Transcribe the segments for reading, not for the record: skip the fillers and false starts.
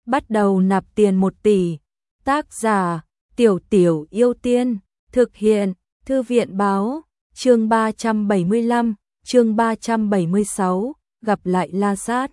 bắt đầu nạp tiền 1 tỷ. Tác giả: Tiểu Tiểu Yêu Tiên. Thực hiện: Thư viện báo. Chương 375, chương 376, gặp lại La Sát.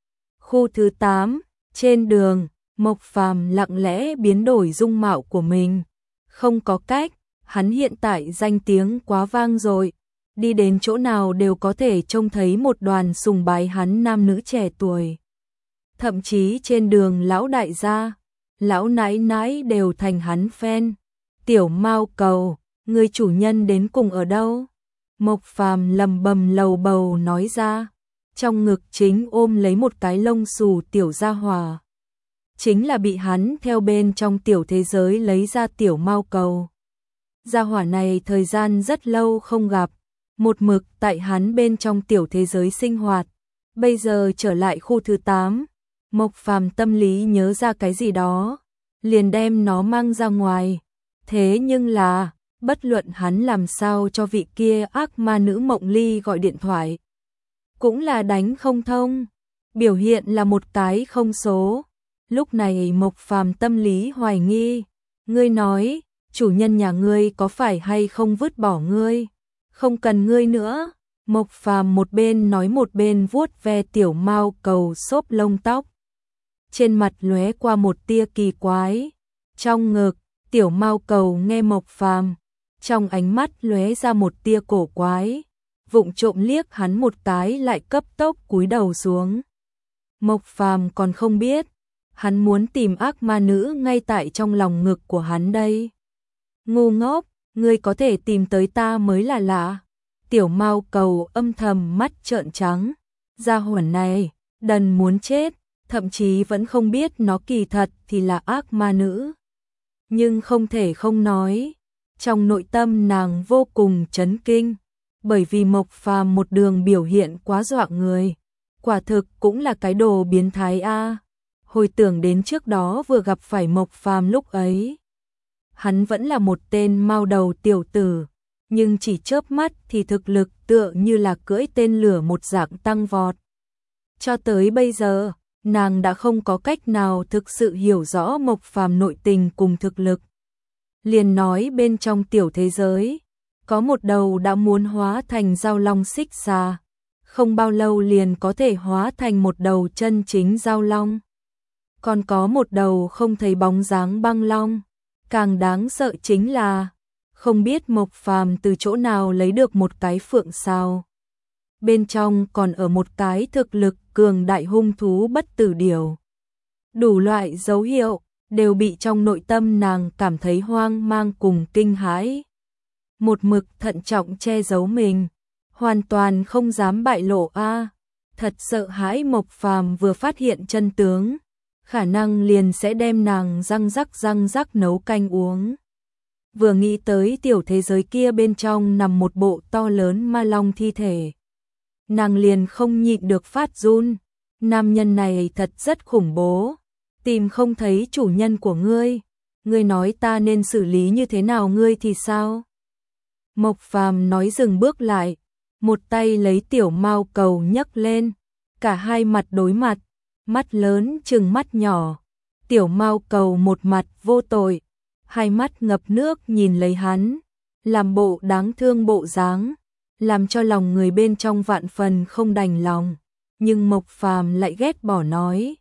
Khu thứ 8, trên đường, Mộc Phàm lặng lẽ biến đổi dung mạo của mình. Không có cách, hắn hiện tại danh tiếng quá vang rồi. Đi đến chỗ nào đều có thể trông thấy một đoàn sùng bái hắn nam nữ trẻ tuổi. Thậm chí trên đường lão đại gia, lão nãi nãi đều thành hắn fan. Tiểu Mao Cầu, người chủ nhân đến cùng ở đâu? Mộc Phàm lầm bầm lầu bầu nói ra, trong ngực chính ôm lấy một cái lông xù tiểu gia hỏa. Chính là bị hắn theo bên trong tiểu thế giới lấy ra Tiểu Mao Cầu. Gia hỏa này thời gian rất lâu không gặp, một mực tại hắn bên trong tiểu thế giới sinh hoạt. Bây giờ trở lại khu thứ 8, Mộc Phàm tâm lý nhớ ra cái gì đó, liền đem nó mang ra ngoài. Thế nhưng là, bất luận hắn làm sao cho vị kia ác ma nữ Mộng Ly gọi điện thoại, cũng là đánh không thông, biểu hiện là một cái không số. Lúc này Mộc Phàm tâm lý hoài nghi, ngươi nói, chủ nhân nhà ngươi có phải hay không vứt bỏ ngươi, không cần ngươi nữa. Mộc Phàm một bên nói một bên vuốt ve Tiểu Mao Cầu xốp lông tóc. Trên mặt lóe qua một tia kỳ quái. Trong ngực, Tiểu Mao Cầu nghe Mộc Phàm, trong ánh mắt lóe ra một tia cổ quái, vụng trộm liếc hắn một cái lại cấp tốc cúi đầu xuống. Mộc Phàm còn không biết, hắn muốn tìm ác ma nữ ngay tại trong lòng ngực của hắn đây. Ngu ngốc, ngươi có thể tìm tới ta mới là lạ. Tiểu Mao Cầu âm thầm mắt trợn trắng, gia hỏa này, đần muốn chết, thậm chí vẫn không biết nó kỳ thật thì là ác ma nữ. Nhưng không thể không nói, trong nội tâm nàng vô cùng chấn kinh, bởi vì Mộc Phàm một đường biểu hiện quá dọa người, quả thực cũng là cái đồ biến thái a. Hồi tưởng đến trước đó vừa gặp phải Mộc Phàm lúc ấy, hắn vẫn là một tên mao đầu tiểu tử, nhưng chỉ chớp mắt thì thực lực tựa như là cưỡi tên lửa một dạng tăng vọt. Cho tới bây giờ, nàng đã không có cách nào thực sự hiểu rõ Mộc Phàm nội tình cùng thực lực. Liền nói bên trong tiểu thế giới, có một đầu đã muốn hóa thành giao long xích xà, không bao lâu liền có thể hóa thành một đầu chân chính giao long. Còn có một đầu không thấy bóng dáng băng long. Càng đáng sợ chính là, không biết Mộc Phàm từ chỗ nào lấy được một cái phượng sao. Bên trong còn ở một cái thực lực cường đại hung thú bất tử điểu. Đủ loại dấu hiệu đều bị trong nội tâm nàng cảm thấy hoang mang cùng kinh hãi. Một mực thận trọng che giấu mình, hoàn toàn không dám bại lộ a. Thật sợ hãi Mộc Phàm vừa phát hiện chân tướng, khả năng liền sẽ đem nàng răng rắc nấu canh uống. Vừa nghĩ tới tiểu thế giới kia bên trong nằm một bộ to lớn ma long thi thể, nàng liền không nhịn được phát run. Nam nhân này thật rất khủng bố, tìm không thấy chủ nhân của ngươi, ngươi nói ta nên xử lý như thế nào ngươi thì sao? Mộc Phàm nói dừng bước lại, một tay lấy Tiểu Mao Cầu nhấc lên, cả hai mặt đối mặt, mắt lớn trừng mắt nhỏ. Tiểu Mao Cầu một mặt vô tội, hai mắt ngập nước nhìn lấy hắn, làm bộ đáng thương bộ dáng, làm cho lòng người bên trong vạn phần không đành lòng. Nhưng Mộc Phàm lại ghét bỏ nói,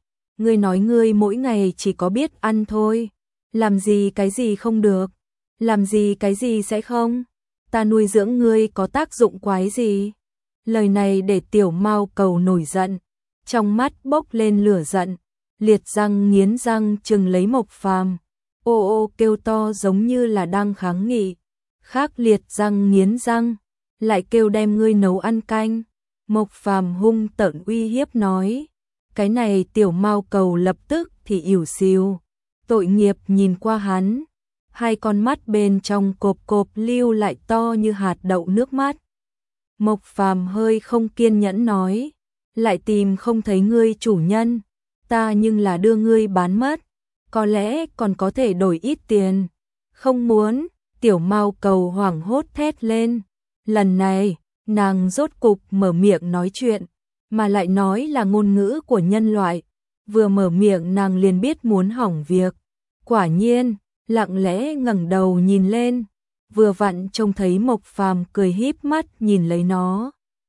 ngươi mỗi ngày chỉ có biết ăn thôi, làm gì cái gì không được, làm gì cái gì sẽ không, ta nuôi dưỡng ngươi có tác dụng quái gì? Lời này để Tiểu Mao Cầu nổi giận, trong mắt bốc lên lửa giận, liệt răng nghiến răng chừng lấy Mộc Phàm, ô ô kêu to giống như là đang kháng nghị, khác liệt răng nghiến răng, lại kêu đem ngươi nấu ăn canh. Mộc Phàm hung tợn uy hiếp nói, cái này Tiểu Mao Cầu lập tức thì ỉu xìu, tội nghiệp nhìn qua hắn, hai con mắt bên trong cộp cộp lưu lại to như hạt đậu nước mắt. Mộc Phàm hơi không kiên nhẫn nói, lại tìm không thấy ngươi chủ nhân, ta nhưng là đưa ngươi bán mất, có lẽ còn có thể đổi ít tiền. Không muốn. Tiểu Mao Cầu hoảng hốt thét lên, lần này nàng rốt cục mở miệng nói chuyện, mà lại nói là ngôn ngữ của nhân loại, vừa mở miệng nàng liền biết muốn hỏng việc. Quả nhiên, lặng lẽ ngẩng đầu nhìn lên, vừa vặn trông thấy Mộc Phàm cười híp mắt nhìn lấy nó.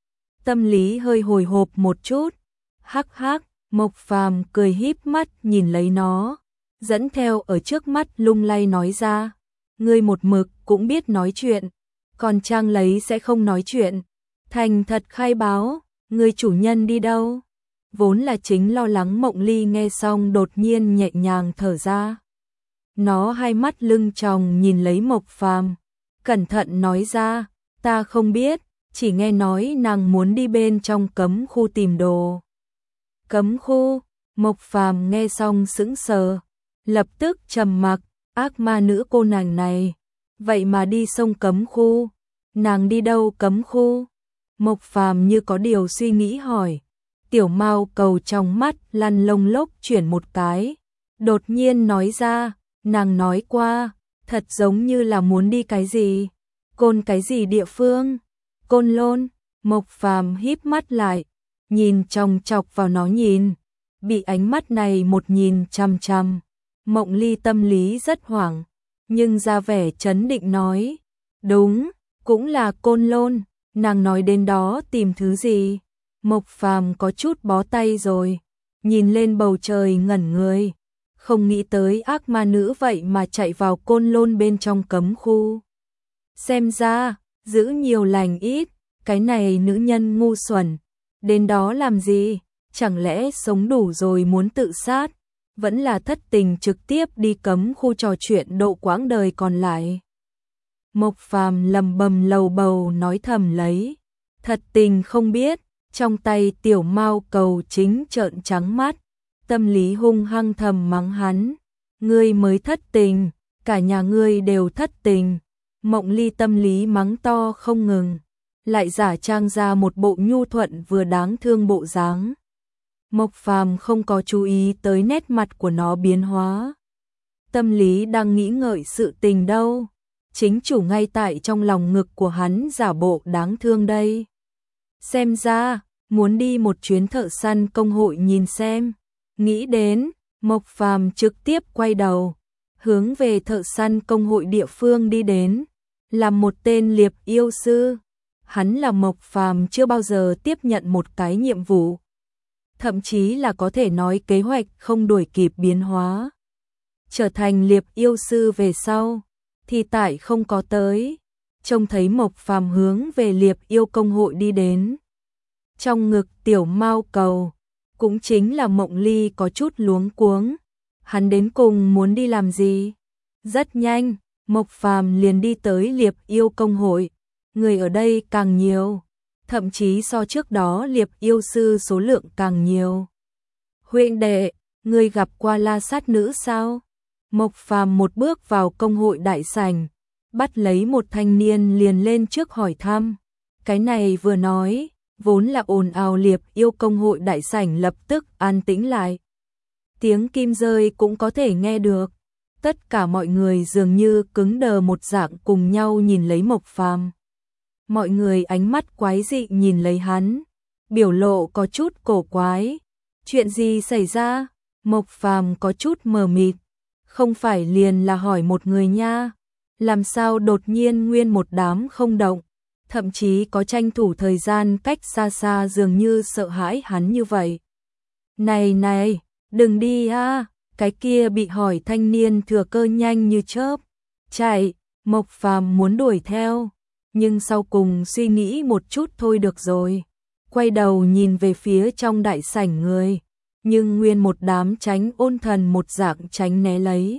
Tâm lý hơi hồi hộp một chút. Hắc hắc, Mộc Phàm cười híp mắt nhìn lấy nó, dẫn theo ở trước mắt lung lay nói ra, ngươi một mực cũng biết nói chuyện, còn Trang lấy sẽ không nói chuyện. Thành thật khai báo, người chủ nhân đi đâu? Vốn là chính lo lắng Mộng Ly nghe xong đột nhiên nhẹ nhàng thở ra. Nó hai mắt lưng tròng nhìn lấy Mộc Phàm, cẩn thận nói ra, ta không biết, chỉ nghe nói nàng muốn đi bên trong cấm khu tìm đồ. Cấm khu? Mộc Phàm nghe xong sững sờ, lập tức trầm mặc, ác ma nữ cô nàng này, vậy mà đi sông cấm khu, nàng đi đâu cấm khu? Mộc Phàm như có điều suy nghĩ hỏi. Tiểu Mao Cầu trong mắt lăn lông lốc chuyển một cái, đột nhiên nói ra, nàng nói qua, thật giống như là muốn đi cái gì, Côn cái gì địa phương, Côn Lôn. Mộc Phàm híp mắt lại, nhìn chòng chọc vào nó nhìn, bị ánh mắt này một nhìn chằm chằm, Mộng Ly tâm lý rất hoảng, nhưng ra vẻ trấn định nói, đúng, cũng là Côn Lôn, nàng nói đến đó tìm thứ gì? Mộc Phàm có chút bó tay rồi, nhìn lên bầu trời ngẩn người, không nghĩ tới ác ma nữ vậy mà chạy vào Côn Lôn bên trong cấm khu. Xem ra, giữ nhiều lành ít, cái này nữ nhân ngu xuẩn, đến đó làm gì, chẳng lẽ sống đủ rồi muốn tự sát, vẫn là thất tình trực tiếp đi cấm khu trò chuyện độ quãng đời còn lại. Mộc Phàm lầm bầm lầu bầu nói thầm lấy, thật tình không biết, trong tay Tiểu Mao Cầu chính trợn trắng mắt, tâm lý hung hăng thầm mắng hắn, ngươi mới thất tình, cả nhà ngươi đều thất tình. Mộng Ly tâm lý mắng to không ngừng, lại giả trang ra một bộ nhu thuận vừa đáng thương bộ dáng. Mộc Phàm không có chú ý tới nét mặt của nó biến hóa. Tâm lý đang nghĩ ngợi sự tình đâu, chính chủ ngay tại trong lòng ngực của hắn giả bộ đáng thương đây. Xem ra, muốn đi một chuyến thợ săn công hội nhìn xem. Nghĩ đến, Mộc Phàm trực tiếp quay đầu, hướng về thợ săn công hội địa phương đi đến, là một tên liệp yêu sư. Hắn là Mộc Phàm chưa bao giờ tiếp nhận một cái nhiệm vụ, thậm chí là có thể nói kế hoạch không đuổi kịp biến hóa. Trở thành liệp yêu sư về sau, thì tại không có tới, trông thấy Mộc Phàm hướng về liệp yêu công hội đi đến. Trong ngực Tiểu Mao Cầu, cũng chính là Mộng Ly có chút luống cuống, hắn đến cùng muốn đi làm gì? Rất nhanh, Mộc Phàm liền đi tới liệp yêu công hội, người ở đây càng nhiều, thậm chí so trước đó liệp yêu sư số lượng càng nhiều. Huynh đệ, ngươi gặp qua La Sát Nữ sao? Mộc Phàm một bước vào công hội đại sảnh, bắt lấy một thanh niên liền lên trước hỏi thăm. Cái này vừa nói, vốn là ồn ào liệp yêu công hội đại sảnh lập tức an tĩnh lại. Tiếng kim rơi cũng có thể nghe được. Tất cả mọi người dường như cứng đờ một dạng cùng nhau nhìn lấy Mộc Phàm. Mọi người ánh mắt quái dị nhìn lấy hắn, biểu lộ có chút cổ quái. Chuyện gì xảy ra? Mộc Phàm có chút mờ mịt. Không phải liền là hỏi một người nha, làm sao đột nhiên nguyên một đám không động, thậm chí có tranh thủ thời gian cách xa xa dường như sợ hãi hắn như vậy. Này này, đừng đi a, cái kia bị hỏi thanh niên thừa cơ nhanh như chớp chạy. Mộc Phàm muốn đuổi theo, nhưng sau cùng suy nghĩ một chút thôi được rồi, quay đầu nhìn về phía trong đại sảnh người, nhưng nguyên một đám tránh ôn thần một dạng tránh né lấy.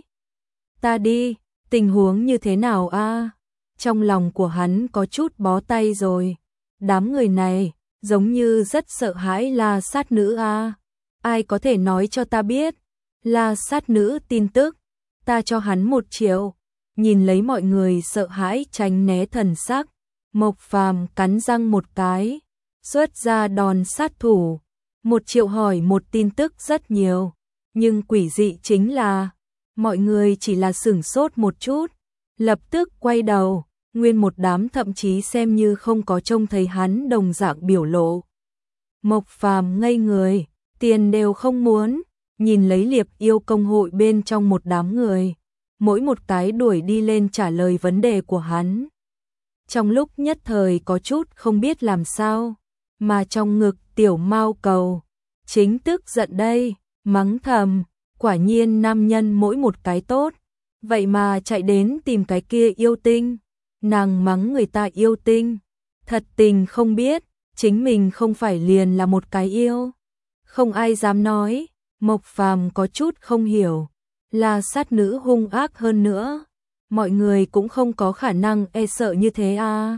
Ta đi, tình huống như thế nào a? Trong lòng của hắn có chút bó tay rồi. Đám người này giống như rất sợ hãi La Sát Nữ a. Ai có thể nói cho ta biết La Sát Nữ tin tức, ta cho hắn 1 triệu. Nhìn lấy mọi người sợ hãi tránh né thần sắc, Mộc Phàm cắn răng một cái, xuất ra đòn sát thủ. 1 triệu hỏi một tin tức rất nhiều, nhưng quỷ dị chính là mọi người chỉ là sửng sốt một chút, lập tức quay đầu, nguyên một đám thậm chí xem như không có trông thấy hắn đồng dạng biểu lộ. Mộc Phàm ngây người, tiền đều không muốn, nhìn lấy Liệp Yêu công hội bên trong một đám người, mỗi một cái đuổi đi lên trả lời vấn đề của hắn. Trong lúc nhất thời có chút không biết làm sao, mà trong ngực Tiểu Mao Cầu chính tức giận đây, mắng thầm, quả nhiên nam nhân mỗi một cái tốt, vậy mà chạy đến tìm cái kia yêu tinh, nàng mắng người ta yêu tinh, thật tình không biết, chính mình không phải liền là một cái yêu. Không ai dám nói, Mộc Phàm có chút không hiểu, là sát nữ hung ác hơn nữa, mọi người cũng không có khả năng e sợ như thế à.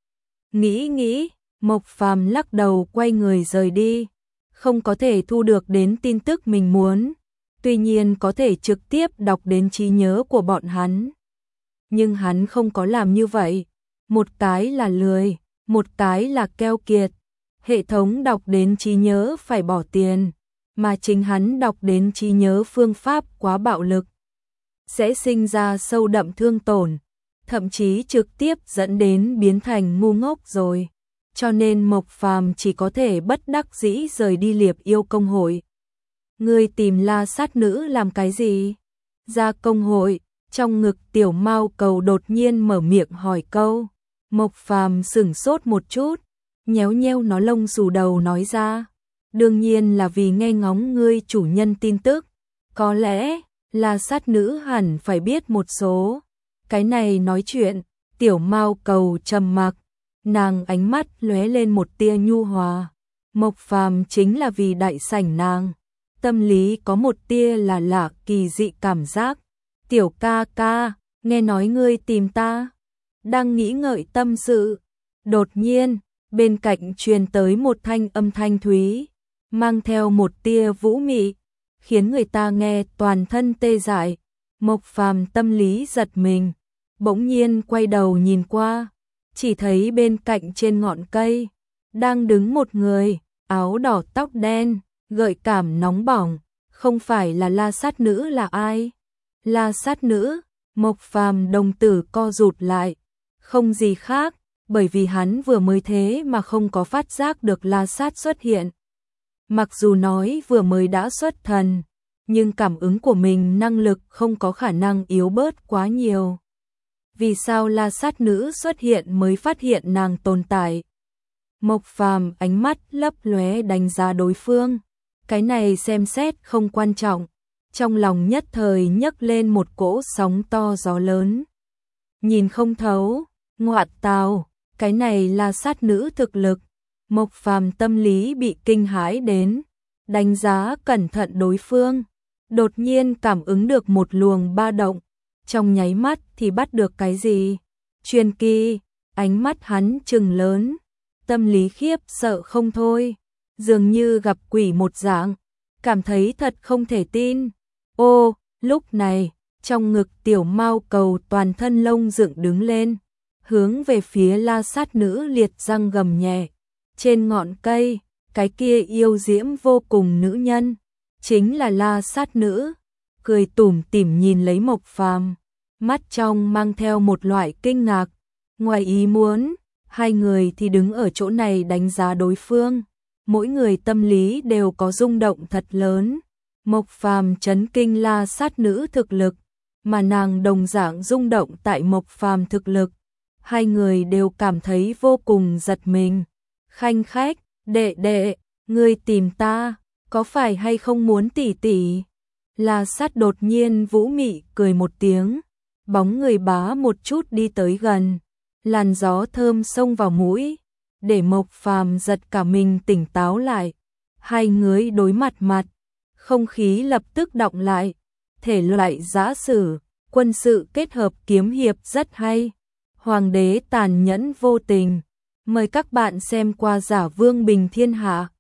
Nghĩ, Mộc Phàm lắc đầu quay người rời đi, không có thể thu được đến tin tức mình muốn, tuy nhiên có thể trực tiếp đọc đến trí nhớ của bọn hắn. Nhưng hắn không có làm như vậy, một cái là lười, một cái là keo kiệt, hệ thống đọc đến trí nhớ phải bỏ tiền, mà chính hắn đọc đến trí nhớ phương pháp quá bạo lực, sẽ sinh ra sâu đậm thương tổn, thậm chí trực tiếp dẫn đến biến thành ngu ngốc rồi. Cho nên Mộc Phàm chỉ có thể bất đắc dĩ rời đi Liệp Yêu công hội. Ngươi tìm La Sát nữ làm cái gì? Ra công hội, trong ngực Tiểu Mao Cầu đột nhiên mở miệng hỏi câu. Mộc Phàm sửng sốt một chút, nhéo nheo nó lông xù đầu nói ra. Đương nhiên là vì nghe ngóng ngươi chủ nhân tin tức. Có lẽ, La Sát nữ hẳn phải biết một số. Cái này nói chuyện, Tiểu Mao Cầu trầm mặc, nàng ánh mắt lóe lên một tia nhu hòa. Mộc Phàm chính là vì đại sảnh nàng, tâm lý có một tia là lạ kỳ dị cảm giác. Tiểu ca ca, nghe nói ngươi tìm ta, đang nghĩ ngợi tâm sự. Đột nhiên, bên cạnh truyền tới một thanh âm thanh thúy, mang theo một tia vũ mị, khiến người ta nghe toàn thân tê dại. Mộc Phàm tâm lý giật mình, bỗng nhiên quay đầu nhìn qua, chỉ thấy bên cạnh trên ngọn cây đang đứng một người, áo đỏ tóc đen, gợi cảm nóng bỏng, không phải là La Sát nữ là ai? La Sát nữ, Mộc Phàm đồng tử co rụt lại, không gì khác, bởi vì hắn vừa mới thế mà không có phát giác được La Sát xuất hiện. Mặc dù nói vừa mới đã xuất thần, nhưng cảm ứng của mình năng lực không có khả năng yếu bớt quá nhiều. Vì sao La Sát nữ xuất hiện mới phát hiện nàng tồn tại? Mộc Phàm ánh mắt lấp lóe đánh giá đối phương, cái này xem xét không quan trọng, trong lòng nhất thời nhấc lên một cỗ sóng to gió lớn. Nhìn không thấu, ngoạn tào, cái này là sát nữ thực lực. Mộc Phàm tâm lý bị kinh hãi đến, đánh giá cẩn thận đối phương, đột nhiên cảm ứng được một luồng ba động, trong nháy mắt thì bắt được cái gì? Truyền kỳ, ánh mắt hắn trừng lớn, tâm lý khiếp sợ không thôi, dường như gặp quỷ một dạng, cảm thấy thật không thể tin. Ô, lúc này, trong ngực Tiểu Mao Cầu toàn thân lông dựng đứng lên, hướng về phía La Sát nữ liệt răng gầm nhẹ. Trên ngọn cây, cái kia yêu diễm vô cùng nữ nhân, chính là La Sát nữ, cười tủm tỉm nhìn lấy Mộc Phàm, mắt trong mang theo một loại kinh ngạc. Ngoài ý muốn, hai người thì đứng ở chỗ này đánh giá đối phương, mỗi người tâm lý đều có rung động thật lớn. Mộc Phàm chấn kinh La Sát nữ thực lực, mà nàng đồng dạng rung động tại Mộc Phàm thực lực. Hai người đều cảm thấy vô cùng giật mình. Khanh khách, đệ đệ, ngươi tìm ta, có phải hay không muốn tỉ tỉ? La Sát đột nhiên vũ mị cười một tiếng, bóng người bá một chút đi tới gần, làn gió thơm xông vào mũi, để Mộc Phàm giật cả mình tỉnh táo lại. Hai người đối mặt, không khí lập tức đọng lại, thể loại giã sử, quân sự kết hợp kiếm hiệp rất hay. Hoàng đế tàn nhẫn vô tình. Mời các bạn xem qua Giả Vương Bình Thiên Hạ.